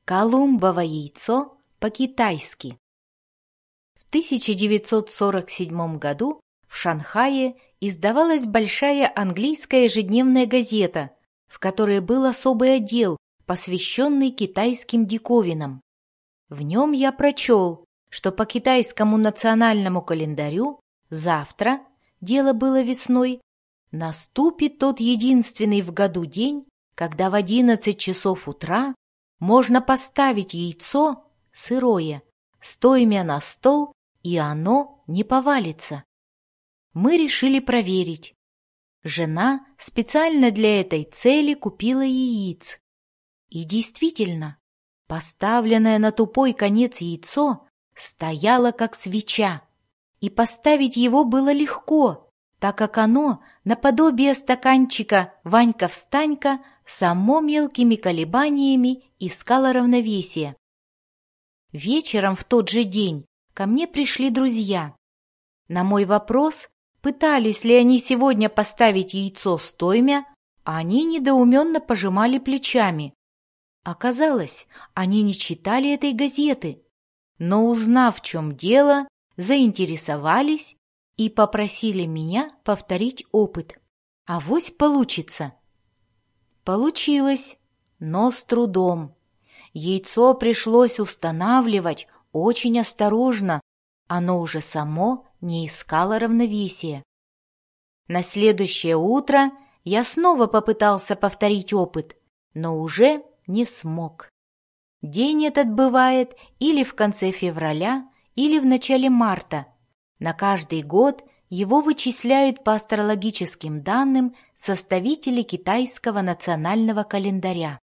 Колумбово яйцо по-китайски. В 1947 году в Шанхае издавалась большая английская ежедневная газета, в которой был особый отдел, посвященный китайским диковинам. В нем я прочел, что по китайскому национальному календарю завтра, дело было весной, наступит тот единственный в году день, когда в 11 часов утра можно поставить яйцо, сырое, стоймя на стол, и оно не повалится. Мы решили проверить. Жена специально для этой цели купила яиц. И действительно, поставленное на тупой конец яйцо стояло как свеча, и поставить его было легко, так как оно, наподобие стаканчика «Ванька-встанька», само мелкими колебаниями искало равновесие. Вечером в тот же день ко мне пришли друзья. На мой вопрос, пытались ли они сегодня поставить яйцо стоймя, они недоуменно пожимали плечами. Оказалось, они не читали этой газеты, но, узнав, в чем дело, заинтересовались и попросили меня повторить опыт. Авось получится. Получилось, но с трудом. Яйцо пришлось устанавливать очень осторожно, оно уже само не искало равновесия. На следующее утро я снова попытался повторить опыт, но уже не смог. День этот бывает или в конце февраля, или в начале марта. На каждый год его вычисляют по астрологическим данным составители китайского национального календаря.